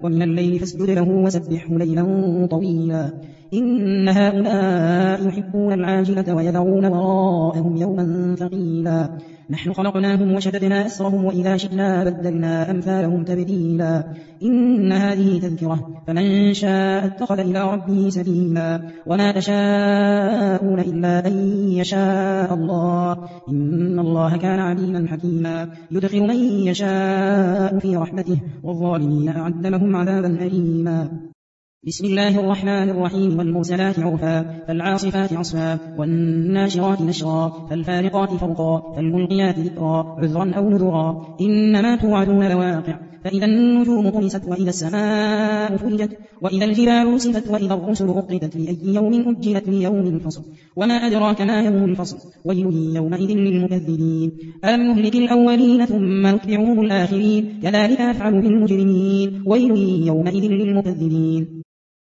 ومن الليل فاسجد له وسبحه ليلا طويلا إن هؤلاء يحبون العاجلة ويذرون وراءهم يوما ثقيلا نحن خلقناهم وشددنا أسرهم وإذا شئنا بدلنا أمثالهم تبديلا إن هذه تذكرة فمن شاء اتخذ إلى ربه سبيلا وما تشاءون إلا أن يشاء الله إن الله كان عليما حكيما يدخل من يشاء في رحمته والظالمين أعد لهم عذابا أليما بسم الله الرحمن الرحيم والمرسلات عرفا فالعاصفات عصفا والناشرات نشرا فالفارقات فرقا فالملقيات ذكرا عذرا أو نذرا إنما توعدون لواقع فإذا النجوم طمست وإذا السماء فرجت وإذا الجبال رسفت وإذا الرسل أقتت لأي يوم أجلت ليوم الفصل وما أدراك ما يوم الفصل ويل يومئذ للمكذبين ألم نهلك الأولين ثم نتبعهم الآخرين كذلك نفعل بالمجرمين ويل يومئذ للمكذبين